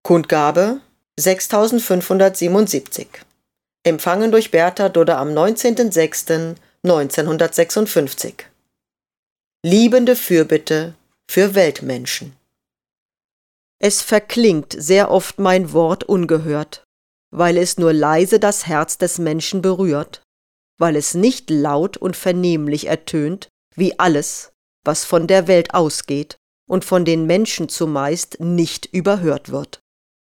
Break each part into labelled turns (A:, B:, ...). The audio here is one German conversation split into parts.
A: Kundgabe 6577. Empfangen durch Bertha Dudde am 19.06.1956. Liebende Fürbitte für Weltmenschen. Es verklingt sehr oft mein Wort ungehört, weil es nur leise das Herz des Menschen berührt, weil es nicht laut und vernehmlich ertönt, wie alles, was von der Welt ausgeht und von den Menschen zumeist nicht überhört wird.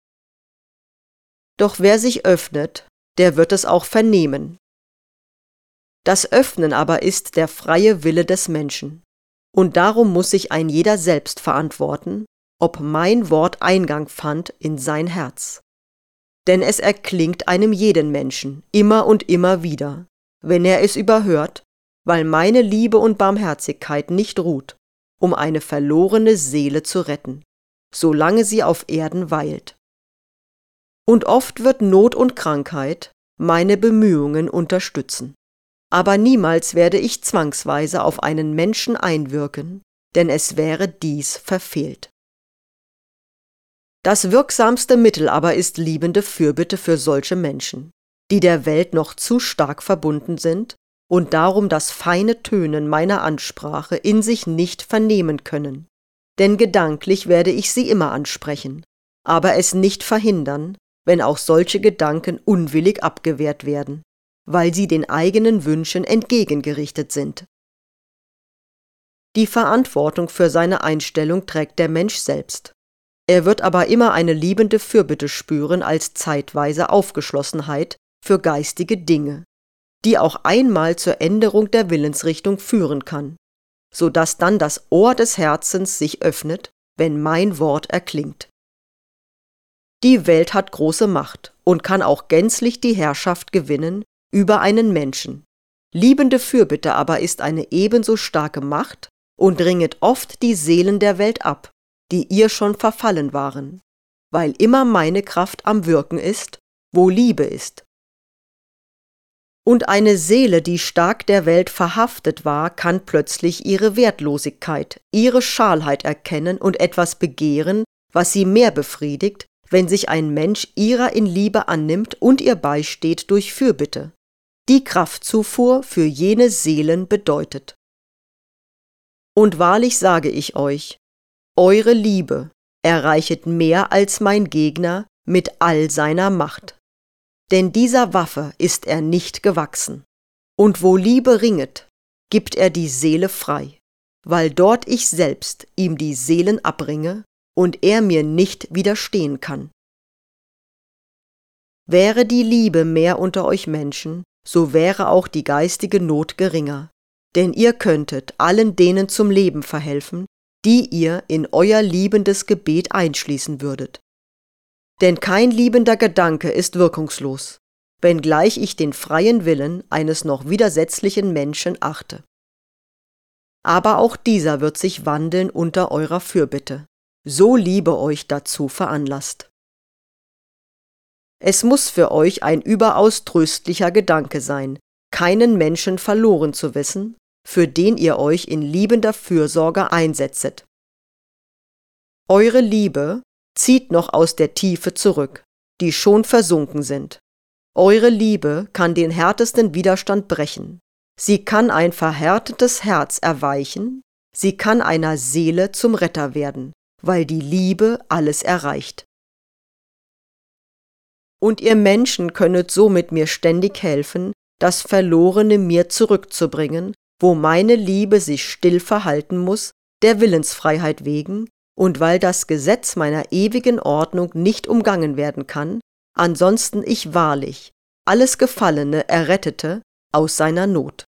A: Doch wer sich öffnet, der wird es auch vernehmen. Das Öffnen aber ist der freie Wille des Menschen, und darum muss sich ein jeder selbst verantworten, ob mein Wort Eingang fand in sein Herz. Denn es erklingt einem jeden Menschen immer und immer wieder, wenn er es überhört, weil meine Liebe und Barmherzigkeit nicht ruht, um eine verlorene Seele zu retten, solange sie auf Erden weilt. Und oft wird Not und Krankheit meine Bemühungen unterstützen. Aber niemals werde ich zwangsweise auf einen Menschen einwirken, denn es wäre dies verfehlt. Das wirksamste Mittel aber ist liebende Fürbitte für solche Menschen, die der Welt noch zu stark verbunden sind und darum das feine Tönen meiner Ansprache in sich nicht vernehmen können. Denn gedanklich werde ich sie immer ansprechen, aber es nicht verhindern, wenn auch solche Gedanken unwillig abgewehrt werden, weil sie den eigenen Wünschen entgegengerichtet sind. Die Verantwortung für seine Einstellung trägt der Mensch selbst. Er wird aber immer eine liebende Fürbitte spüren als zeitweise Aufgeschlossenheit für geistige Dinge, die auch einmal zur Änderung der Willensrichtung führen kann, so dass dann das Ohr des Herzens sich öffnet, wenn mein Wort erklingt. Die Welt hat große Macht und kann auch gänzlich die Herrschaft gewinnen über einen Menschen. Liebende Fürbitte aber ist eine ebenso starke Macht und ringet oft die Seelen der Welt ab, die ihr schon verfallen waren, weil immer meine Kraft am Wirken ist, wo Liebe ist. Und eine Seele, die stark der Welt verhaftet war, kann plötzlich ihre Wertlosigkeit, ihre Schalheit erkennen und etwas begehren, was sie mehr befriedigt, wenn sich ein Mensch ihrer in Liebe annimmt und ihr beisteht durch Fürbitte, die Kraftzufuhr für jene Seelen bedeutet. Und wahrlich sage ich euch, eure Liebe erreichet mehr als mein Gegner mit all seiner Macht. Denn dieser Waffe ist er nicht gewachsen. Und wo Liebe ringet, gibt er die Seele frei, weil dort ich selbst ihm die Seelen abringe und er mir nicht widerstehen kann. Wäre die Liebe mehr unter euch Menschen, so wäre auch die geistige Not geringer, denn ihr könntet allen denen zum Leben verhelfen, die ihr in euer liebendes Gebet einschließen würdet. Denn kein liebender Gedanke ist wirkungslos, wenngleich ich den freien Willen eines noch widersetzlichen Menschen achte. Aber auch dieser wird sich wandeln unter eurer Fürbitte, so Liebe euch dazu veranlasst. Es muss für euch ein überaus tröstlicher Gedanke sein, keinen Menschen verloren zu wissen, für den ihr euch in liebender Fürsorge einsetzet. Eure Liebe zieht noch aus der Tiefe zurück, die schon versunken sind. Eure Liebe kann den härtesten Widerstand brechen. Sie kann ein verhärtetes Herz erweichen, sie kann einer Seele zum Retter werden, weil die Liebe alles erreicht. Und ihr Menschen könnet somit mir ständig helfen, das Verlorene mir zurückzubringen, wo meine Liebe sich still verhalten muss, der Willensfreiheit wegen, und weil das Gesetz meiner ewigen Ordnung nicht umgangen werden kann, ansonsten ich wahrlich alles Gefallene errettete aus seiner Not.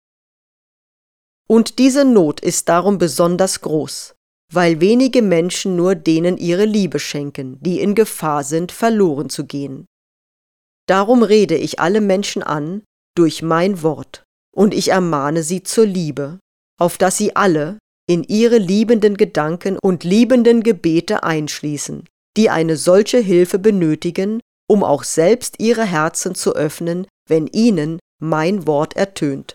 A: Und diese Not ist darum besonders groß, weil wenige Menschen nur denen ihre Liebe schenken, die in Gefahr sind, verloren zu gehen. Darum rede ich alle Menschen an durch mein Wort, und ich ermahne sie zur Liebe, auf dass sie alle in ihre liebenden Gedanken und liebenden Gebete einschließen, die eine solche Hilfe benötigen, um auch selbst ihre Herzen zu öffnen, wenn ihnen mein Wort ertönt.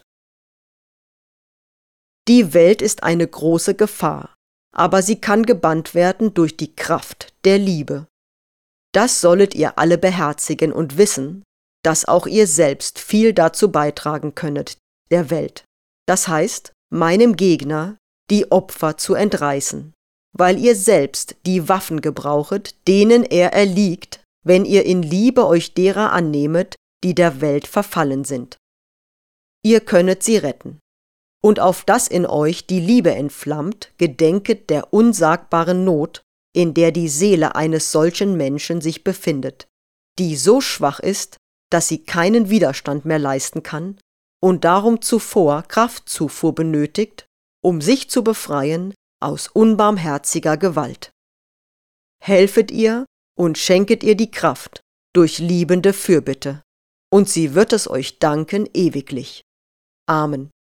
A: Die Welt ist eine große Gefahr, aber sie kann gebannt werden durch die Kraft der Liebe. Das sollet ihr alle beherzigen und wissen, dass auch ihr selbst viel dazu beitragen könnet, der Welt, das heißt, meinem Gegner die Opfer zu entreißen, weil ihr selbst die Waffen gebrauchet, denen er erliegt, wenn ihr in Liebe euch derer annehmet, die der Welt verfallen sind. Ihr könnet sie retten. Und auf das in euch die Liebe entflammt, gedenket der unsagbaren Not, in der die Seele eines solchen Menschen sich befindet, die so schwach ist, dass sie keinen Widerstand mehr leisten kann und darum zuvor Kraftzufuhr benötigt, um sich zu befreien aus unbarmherziger Gewalt. Helfet ihr und schenket ihr die Kraft durch liebende Fürbitte, und sie wird es euch danken ewiglich. Amen.